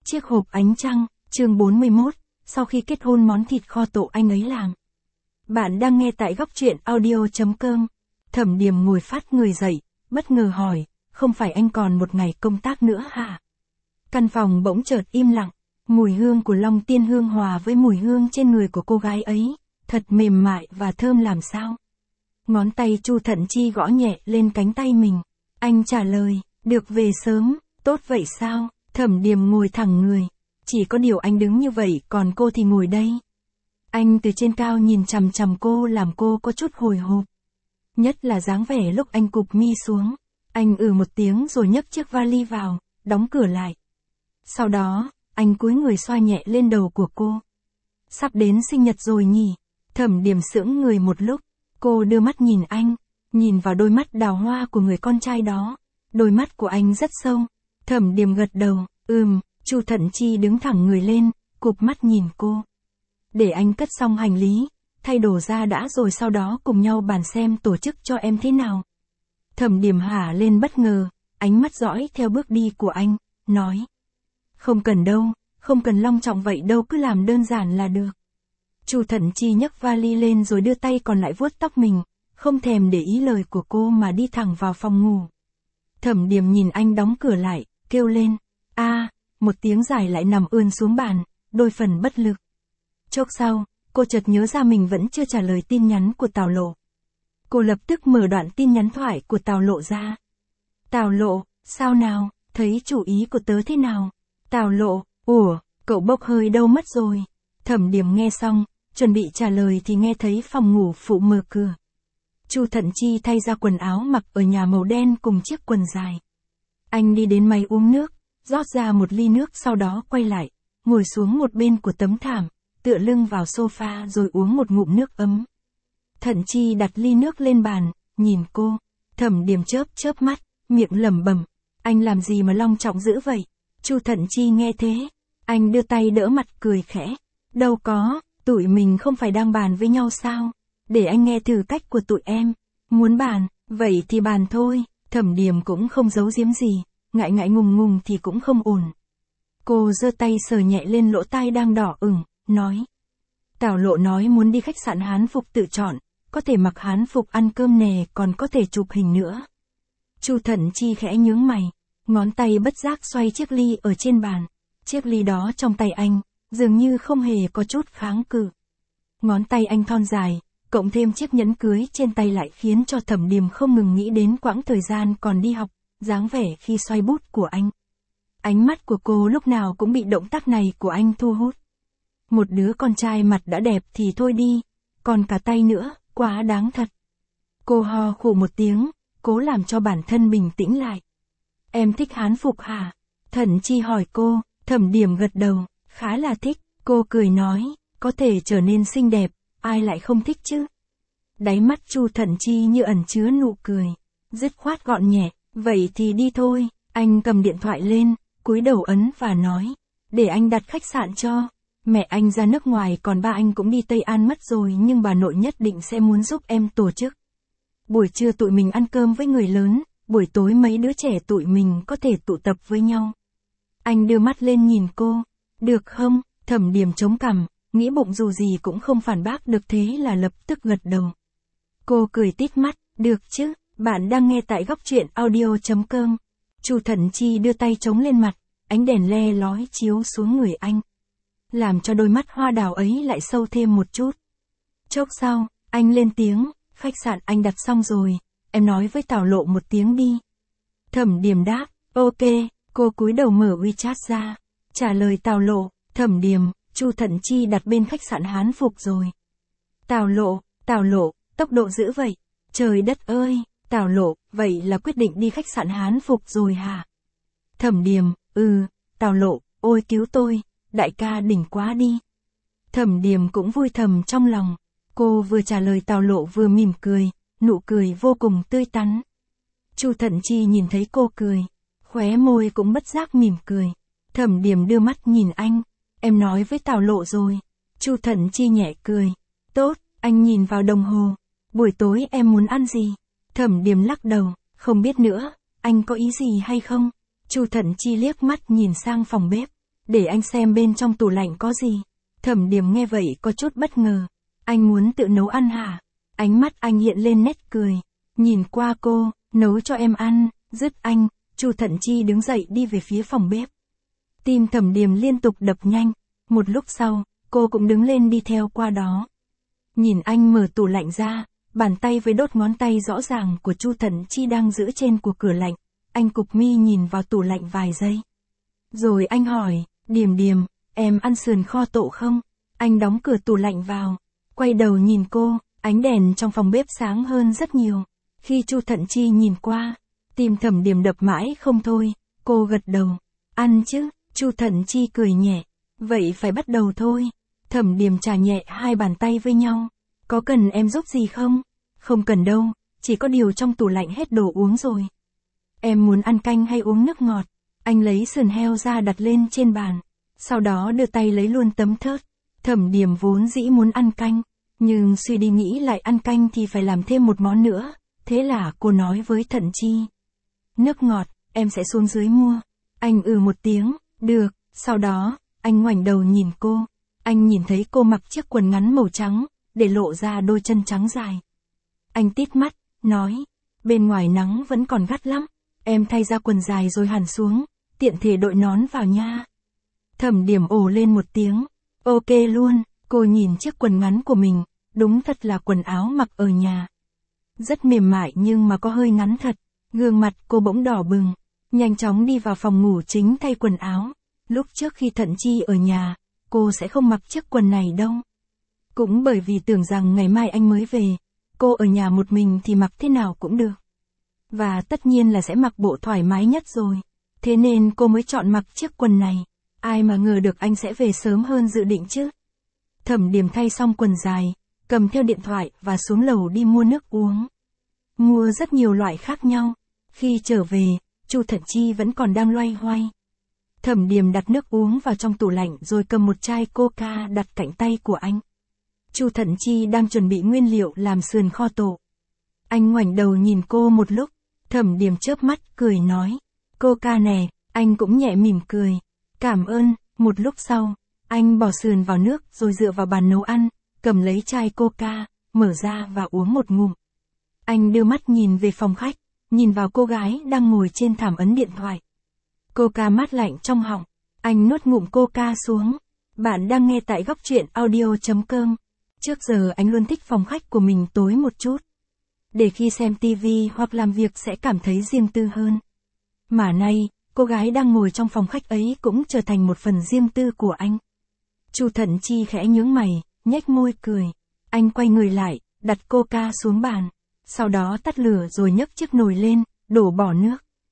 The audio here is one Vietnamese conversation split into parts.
Chiếc hộp ánh trăng, chương 41, sau khi kết hôn món thịt kho tộ anh ấy làm. Bạn đang nghe tại góc truyện audio.com. Thẩm Điềm ngồi phát người dậy, bất ngờ hỏi, không phải anh còn một ngày công tác nữa hả? Căn phòng bỗng chợt im lặng, mùi hương của Long Tiên Hương hòa với mùi hương trên người của cô gái ấy, thật mềm mại và thơm làm sao. Ngón tay Chu Thận Chi gõ nhẹ lên cánh tay mình. Anh trả lời, được về sớm, tốt vậy sao? Thẩm Điềm ngồi thẳng người. Chỉ có điều anh đứng như vậy còn cô thì ngồi đây. Anh từ trên cao nhìn chằm chằm cô làm cô có chút hồi hộp. Nhất là dáng vẻ lúc anh cụp mi xuống. Anh một tiếng rồi nhấc chiếc vali vào, đóng cửa lại. Sau đó, anh cúi người xoa nhẹ lên đầu của cô. Sắp đến sinh nhật rồi nhỉ? Thẩm Điềm sững người một lúc. Cô đưa mắt nhìn anh, nhìn vào đôi mắt đào hoa của người con trai đó. Đôi mắt của anh rất sâu. Thẩm Điềm gật đầu, Chu Thận Chi đứng thẳng người lên, cụp mắt nhìn cô. Để anh cất xong hành lý, thay đồ ra đã rồi sau đó cùng nhau bàn xem tổ chức cho em thế nào. Thẩm Điềm hả lên bất ngờ, ánh mắt dõi theo bước đi của anh, nói. Không cần đâu, không cần long trọng vậy đâu, cứ làm đơn giản là được. Chu Thận Chi nhấc vali lên rồi đưa tay còn lại vuốt tóc mình, không thèm để ý lời của cô mà đi thẳng vào phòng ngủ. Thẩm Điềm nhìn anh đóng cửa lại, kêu lên, một tiếng dài lại nằm ươn xuống bàn, đôi phần bất lực. Chốc sau, cô chợt nhớ ra mình vẫn chưa trả lời tin nhắn của Tào Lộ. Cô lập tức mở đoạn tin nhắn thoại của Tào Lộ ra. Tào Lộ, sao nào, thấy chủ ý của tớ thế nào? Tào Lộ, cậu bốc hơi đâu mất rồi? Thẩm Điềm nghe xong, chuẩn bị trả lời thì nghe thấy phòng ngủ phụ mở cửa. Chu Thận Chi thay ra quần áo mặc ở nhà màu đen cùng chiếc quần dài. Anh đi đến máy uống nước, rót ra một ly nước sau đó quay lại, ngồi xuống một bên của tấm thảm, tựa lưng vào sofa rồi uống một ngụm nước ấm. Thận Chi đặt ly nước lên bàn, nhìn cô. Thẩm Điềm chớp mắt, miệng lẩm bẩm, anh làm gì mà long trọng dữ vậy? Chu Thận Chi nghe thế, anh đưa tay đỡ mặt cười khẽ. Đâu có, tụi mình không phải đang bàn với nhau sao? Để anh nghe thử cách của tụi em. Muốn bàn, vậy thì bàn thôi. Thẩm Điềm cũng không giấu giếm gì, ngại ngùng thì cũng không ổn. Cô giơ tay sờ nhẹ lên lỗ tai đang đỏ ửng, nói. Tào Lộ nói muốn đi khách sạn Hán Phục tự chọn, có thể mặc Hán Phục ăn cơm nè, còn có thể chụp hình nữa. Chu Thận Chi khẽ nhướng mày, ngón tay bất giác xoay chiếc ly ở trên bàn. Chiếc ly đó trong tay anh, dường như không hề có chút kháng cự. Ngón tay anh thon dài, cộng thêm chiếc nhẫn cưới trên tay lại khiến cho Thẩm Điềm không ngừng nghĩ đến quãng thời gian còn đi học, dáng vẻ khi xoay bút của anh. Ánh mắt của cô lúc nào cũng bị động tác này của anh thu hút. Một đứa con trai mặt đã đẹp thì thôi đi, còn cả tay nữa, quá đáng thật. Cô ho khụ một tiếng, cố làm cho bản thân bình tĩnh lại. Em thích Hán Phục hả? Thận Chi hỏi cô. Thẩm Điềm gật đầu, khá là thích. Cô cười nói, có thể trở nên xinh đẹp, ai lại không thích chứ? Đáy mắt Chu Thận Chi như ẩn chứa nụ cười, dứt khoát gọn nhẹ, vậy thì đi thôi. Anh cầm điện thoại lên, cúi đầu ấn và nói, để anh đặt khách sạn cho. Mẹ anh ra nước ngoài còn ba anh cũng đi Tây An mất rồi nhưng bà nội nhất định sẽ muốn giúp em tổ chức. Buổi trưa tụi mình ăn cơm với người lớn, buổi tối mấy đứa trẻ tụi mình có thể tụ tập với nhau. Anh đưa mắt lên nhìn cô, được không? Thẩm Điềm chống cằm, nghĩ bụng dù gì cũng không phản bác được thế là lập tức gật đầu. Cô cười tít mắt, được chứ, bạn đang nghe tại góc truyện audio.com. Chu Thận Chi đưa tay chống lên mặt, ánh đèn le lói chiếu xuống người anh, làm cho đôi mắt hoa đào ấy lại sâu thêm một chút. Chốc sau, anh lên tiếng, khách sạn anh đặt xong rồi, em nói với Tào Lộ một tiếng đi. Thẩm Điềm đáp, ok, cô cúi đầu mở WeChat ra, trả lời Tào Lộ. Thẩm Điềm, Chu Thận Chi đặt bên khách sạn Hán Phục rồi. Tào Lộ, tốc độ dữ vậy, trời đất ơi. Tào Lộ, vậy là quyết định đi khách sạn Hán Phục rồi hả? Thẩm Điềm, Tào Lộ, ôi cứu tôi, đại ca đỉnh quá đi. Thẩm Điềm cũng vui thầm trong lòng, cô vừa trả lời Tào Lộ vừa mỉm cười, nụ cười vô cùng tươi tắn. Chu Thận Chi nhìn thấy cô cười, khóe môi cũng bất giác mỉm cười. Thẩm Điềm đưa mắt nhìn anh, em nói với Tào Lộ rồi. Chu Thận Chi nhẹ cười, tốt, anh nhìn vào đồng hồ, buổi tối em muốn ăn gì? Thẩm Điềm lắc đầu, không biết nữa, anh có ý gì hay không? Chu Thận Chi liếc mắt nhìn sang phòng bếp, để anh xem bên trong tủ lạnh có gì. Thẩm Điềm nghe vậy có chút bất ngờ. Anh muốn tự nấu ăn hả? Ánh mắt anh hiện lên nét cười. Nhìn qua cô, nấu cho em ăn, dứt anh, Chu Thận Chi đứng dậy đi về phía phòng bếp. Tim Thẩm Điềm liên tục đập nhanh, một lúc sau, cô cũng đứng lên đi theo qua đó. Nhìn anh mở tủ lạnh ra, bàn tay với đốt ngón tay rõ ràng của Chu Thận Chi đang giữ trên của cửa lạnh, anh cụp mi nhìn vào tủ lạnh vài giây. Rồi anh hỏi, Điềm Điềm, em ăn sườn kho tộ không? Anh đóng cửa tủ lạnh vào, quay đầu nhìn cô, ánh đèn trong phòng bếp sáng hơn rất nhiều. Khi Chu Thận Chi nhìn qua, tim Thẩm Điềm đập mãi không thôi, cô gật đầu. Ăn chứ, Chu Thận Chi cười nhẹ. Vậy phải bắt đầu thôi. Thẩm Điềm chà nhẹ hai bàn tay với nhau. Có cần em giúp gì không? Không cần đâu, chỉ có điều trong tủ lạnh hết đồ uống rồi. Em muốn ăn canh hay uống nước ngọt? Anh lấy sườn heo ra đặt lên trên bàn. Sau đó đưa tay lấy luôn tấm thớt. Thẩm Điềm vốn dĩ muốn ăn canh, nhưng suy đi nghĩ lại ăn canh thì phải làm thêm một món nữa. Thế là cô nói với Thận Chi. Nước ngọt, em sẽ xuống dưới mua. Anh một tiếng, được. Sau đó, anh ngoảnh đầu nhìn cô. Anh nhìn thấy cô mặc chiếc quần ngắn màu trắng, để lộ ra đôi chân trắng dài. Anh tít mắt, nói, bên ngoài nắng vẫn còn gắt lắm. Em thay ra quần dài rồi hẳn xuống, tiện thể đội nón vào nha. Thẩm Điềm ồ lên một tiếng. Ok luôn, cô nhìn chiếc quần ngắn của mình, đúng thật là quần áo mặc ở nhà. Rất mềm mại nhưng mà có hơi ngắn thật. Gương mặt cô bỗng đỏ bừng, nhanh chóng đi vào phòng ngủ chính thay quần áo. Lúc trước khi Thận Chi ở nhà, cô sẽ không mặc chiếc quần này đâu. Cũng bởi vì tưởng rằng ngày mai anh mới về, cô ở nhà một mình thì mặc thế nào cũng được. Và tất nhiên là sẽ mặc bộ thoải mái nhất rồi. Thế nên cô mới chọn mặc chiếc quần này. Ai mà ngờ được anh sẽ về sớm hơn dự định chứ. Thẩm Điềm thay xong quần dài, cầm theo điện thoại và xuống lầu đi mua nước uống. Mua rất nhiều loại khác nhau. Khi trở về, Chu Thận Chi vẫn còn đang loay hoay. Thẩm Điềm đặt nước uống vào trong tủ lạnh rồi cầm một chai coca đặt cạnh tay của anh. Chu Thận Chi đang chuẩn bị nguyên liệu làm sườn kho tộ. Anh ngoảnh đầu nhìn cô một lúc, Thẩm Điềm chớp mắt cười nói, coca nè, anh cũng nhẹ mỉm cười. Cảm ơn. Một lúc sau, anh bỏ sườn vào nước rồi dựa vào bàn nấu ăn, cầm lấy chai coca, mở ra và uống một ngụm. Anh đưa mắt nhìn về phòng khách, nhìn vào cô gái đang ngồi trên thảm ấn điện thoại. Coca mát lạnh trong họng, anh nuốt ngụm coca xuống. Bạn đang nghe tại Góc Truyện Audio.com. Trước giờ anh luôn thích phòng khách của mình tối một chút, để khi xem TV hoặc làm việc sẽ cảm thấy riêng tư hơn. Mà nay, cô gái đang ngồi trong phòng khách ấy cũng trở thành một phần riêng tư của anh. Chu Thận Chi khẽ nhướng mày, nhếch môi cười. Anh quay người lại, đặt coca xuống bàn. Sau đó tắt lửa rồi nhấc chiếc nồi lên, đổ bỏ nước.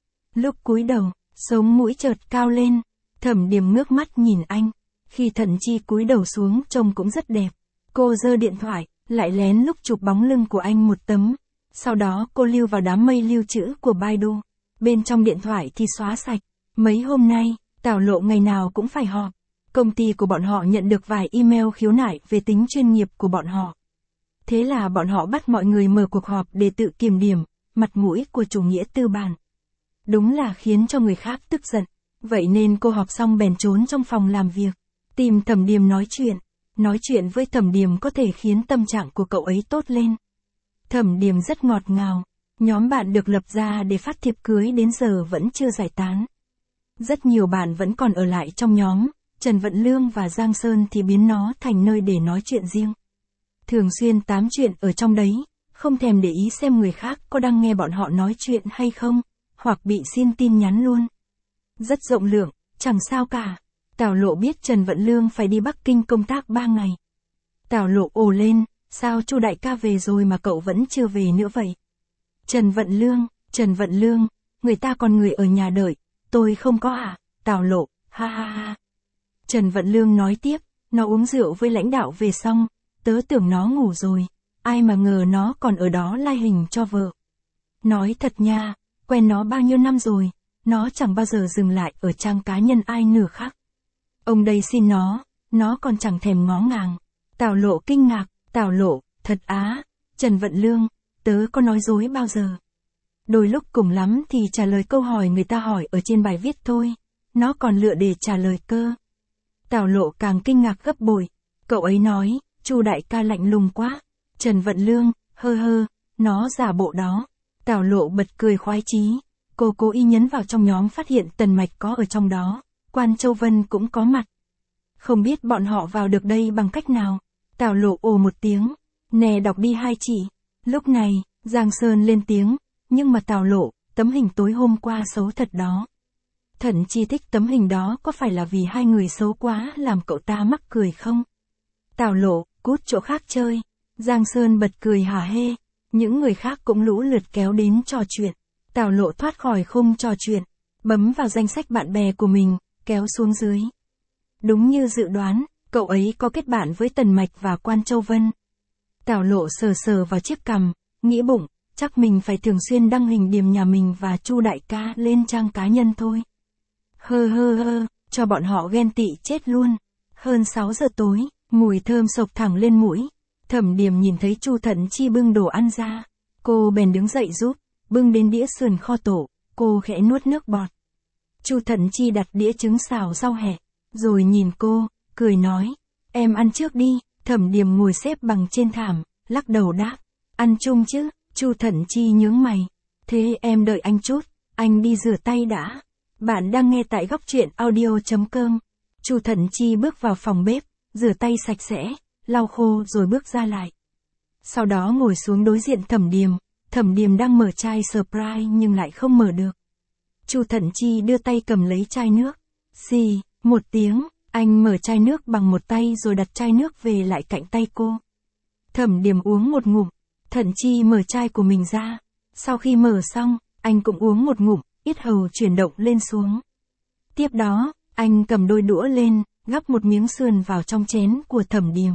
Lúc cúi đầu, sống mũi chợt cao lên. Thẩm Điềm ngước mắt nhìn anh. Khi Thận Chi cúi đầu xuống trông cũng rất đẹp. Cô giơ điện thoại, lại lén lúc chụp bóng lưng của anh một tấm. Sau đó cô lưu vào đám mây lưu trữ của Baidu. Bên trong điện thoại thì xóa sạch. Mấy hôm nay, Tào Lộ ngày nào cũng phải họp. Công ty của bọn họ nhận được vài email khiếu nại về tính chuyên nghiệp của bọn họ. Thế là bọn họ bắt mọi người mở cuộc họp để tự kiểm điểm mặt mũi của chủ nghĩa tư bản. Đúng là khiến cho người khác tức giận. Vậy nên cô họp xong bèn trốn trong phòng làm việc, tìm Thẩm Điềm nói chuyện. Nói chuyện với Thẩm Điềm có thể khiến tâm trạng của cậu ấy tốt lên. Thẩm Điềm rất ngọt ngào. Nhóm bạn được lập ra để phát thiệp cưới đến giờ vẫn chưa giải tán. Rất nhiều bạn vẫn còn ở lại trong nhóm. Trần Vận Lương và Giang Sơn thì biến nó thành nơi để nói chuyện riêng. Thường xuyên tám chuyện ở trong đấy, không thèm để ý xem người khác có đang nghe bọn họ nói chuyện hay không, hoặc bị xin tin nhắn luôn. Rất rộng lượng, chẳng sao cả. Tào Lộ biết Trần Vận Lương phải đi Bắc Kinh công tác 3 ngày. Tào Lộ ồ lên, sao Chu đại ca về rồi mà cậu vẫn chưa về nữa vậy? Trần Vận Lương, người ta còn người ở nhà đợi, tôi không có à? Tào Lộ, ha ha ha. Trần Vận Lương nói tiếp, nó uống rượu với lãnh đạo về xong, tớ tưởng nó ngủ rồi, ai mà ngờ nó còn ở đó lai hình cho vợ. Nói thật nha, quen nó bao nhiêu năm rồi, nó chẳng bao giờ dừng lại ở trang cá nhân ai nửa khác. Ông đây xin nó còn chẳng thèm ngó ngàng. Tào Lộ kinh ngạc, Tào Lộ, thật á? Trần Vận Lương, tớ có nói dối bao giờ? Đôi lúc cùng lắm thì trả lời câu hỏi người ta hỏi ở trên bài viết thôi. nó còn lựa để trả lời cơ. Tào Lộ càng kinh ngạc gấp bội. Cậu ấy nói, Chu đại ca lạnh lùng quá. Trần Vận Lương, nó giả bộ đó. Tào Lộ bật cười khoái chí. Cô cố ý nhấn vào trong nhóm phát hiện Tần Mạch có ở trong đó. Quan Châu Vân cũng có mặt. Không biết bọn họ vào được đây bằng cách nào. Tào Lộ ồ một tiếng. Nè đọc đi hai chị. Lúc này, Giang Sơn lên tiếng. Nhưng mà Tào Lộ, tấm hình tối hôm qua xấu thật đó. Thận Chi thích tấm hình đó có phải là vì hai người xấu quá làm cậu ta mắc cười không? Tào Lộ, cút chỗ khác chơi. Giang Sơn bật cười hả hê. Những người khác cũng lũ lượt kéo đến trò chuyện. Tào Lộ thoát khỏi khung trò chuyện. Bấm vào danh sách bạn bè của mình, kéo xuống dưới. Đúng như dự đoán, cậu ấy có kết bạn với Tần Mạch và Quan Châu Vân. Tào Lộ sờ sờ vào chiếc cằm, nghĩ bụng, chắc mình phải thường xuyên đăng hình Điềm nhà mình và Chu đại ca lên trang cá nhân thôi. Cho bọn họ ghen tị chết luôn. Hơn 6 giờ tối, mùi thơm sộc thẳng lên mũi. Thẩm Điềm nhìn thấy Chu Thận Chi bưng đồ ăn ra. Cô bèn đứng dậy giúp, bưng đến đĩa sườn kho tổ, cô khẽ nuốt nước bọt. Chu Thận Chi đặt đĩa trứng xào rau hẹ, rồi nhìn cô, cười nói, em ăn trước đi. Thẩm Điềm ngồi xếp bằng trên thảm, lắc đầu đáp, ăn chung chứ. Chu Thận Chi nhướng mày, thế em đợi anh chút, anh đi rửa tay đã. Bạn đang nghe tại góc truyện audio.com. Chu Thận Chi bước vào phòng bếp, rửa tay sạch sẽ, lau khô rồi bước ra lại. Sau đó ngồi xuống đối diện Thẩm Điềm. Thẩm Điềm đang mở chai Sprite nhưng lại không mở được. Chu Thận Chi đưa tay cầm lấy chai nước. Xì, một tiếng, anh mở chai nước bằng một tay rồi đặt chai nước về lại cạnh tay cô. Thẩm Điềm uống một ngụm. Thận Chi mở chai của mình ra. Sau khi mở xong, anh cũng uống một ngụm, yết hầu chuyển động lên xuống. Tiếp đó, anh cầm đôi đũa lên, gắp một miếng sườn vào trong chén của Thẩm Điềm.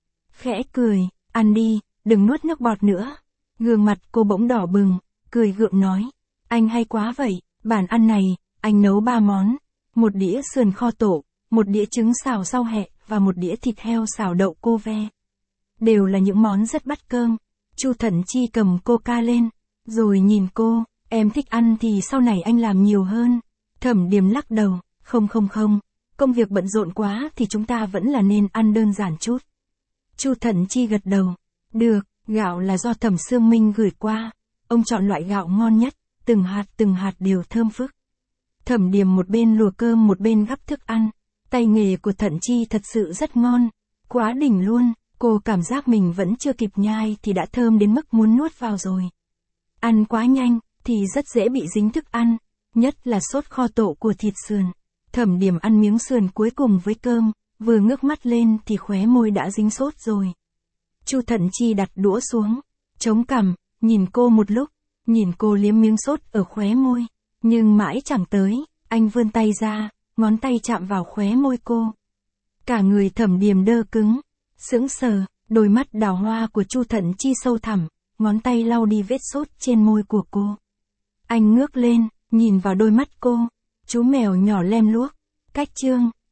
Khẽ cười, ăn đi, đừng nuốt nước bọt nữa. Gương mặt cô bỗng đỏ bừng, cười gượng nói, anh hay quá vậy, bàn ăn này, anh nấu 3 món, một đĩa sườn kho tổ, một đĩa trứng xào rau hẹ và một đĩa thịt heo xào đậu cô ve. Đều là những món rất bắt cơm. Chu Thận Chi cầm coca lên, rồi nhìn cô, em thích ăn thì sau này anh làm nhiều hơn. Thẩm Điềm lắc đầu, không, công việc bận rộn quá thì chúng ta vẫn là nên ăn đơn giản chút. Chu Thận Chi gật đầu, được, gạo là do Thẩm Sương Minh gửi qua, ông chọn loại gạo ngon nhất, từng hạt đều thơm phức. Thẩm Điềm một bên lùa cơm một bên gắp thức ăn, tay nghề của Thận Chi thật sự rất ngon, quá đỉnh luôn. Cô cảm giác mình vẫn chưa kịp nhai thì đã thơm đến mức muốn nuốt vào rồi. Ăn quá nhanh, thì rất dễ bị dính thức ăn, nhất là sốt kho tổ của thịt sườn. Thẩm Điềm ăn miếng sườn cuối cùng với cơm, vừa ngước mắt lên thì khóe môi đã dính sốt rồi. Chu Thận Chi đặt đũa xuống, chống cằm, nhìn cô một lúc, nhìn cô liếm miếng sốt ở khóe môi, nhưng mãi chẳng tới, anh vươn tay ra, ngón tay chạm vào khóe môi cô. Cả người Thẩm Điềm đơ cứng. Sững sờ, đôi mắt đào hoa của Chu Thận Chi sâu thẳm, ngón tay lau đi vết sốt trên môi của cô. Anh ngước lên, nhìn vào đôi mắt cô, chú mèo nhỏ lem luốc, cách chương.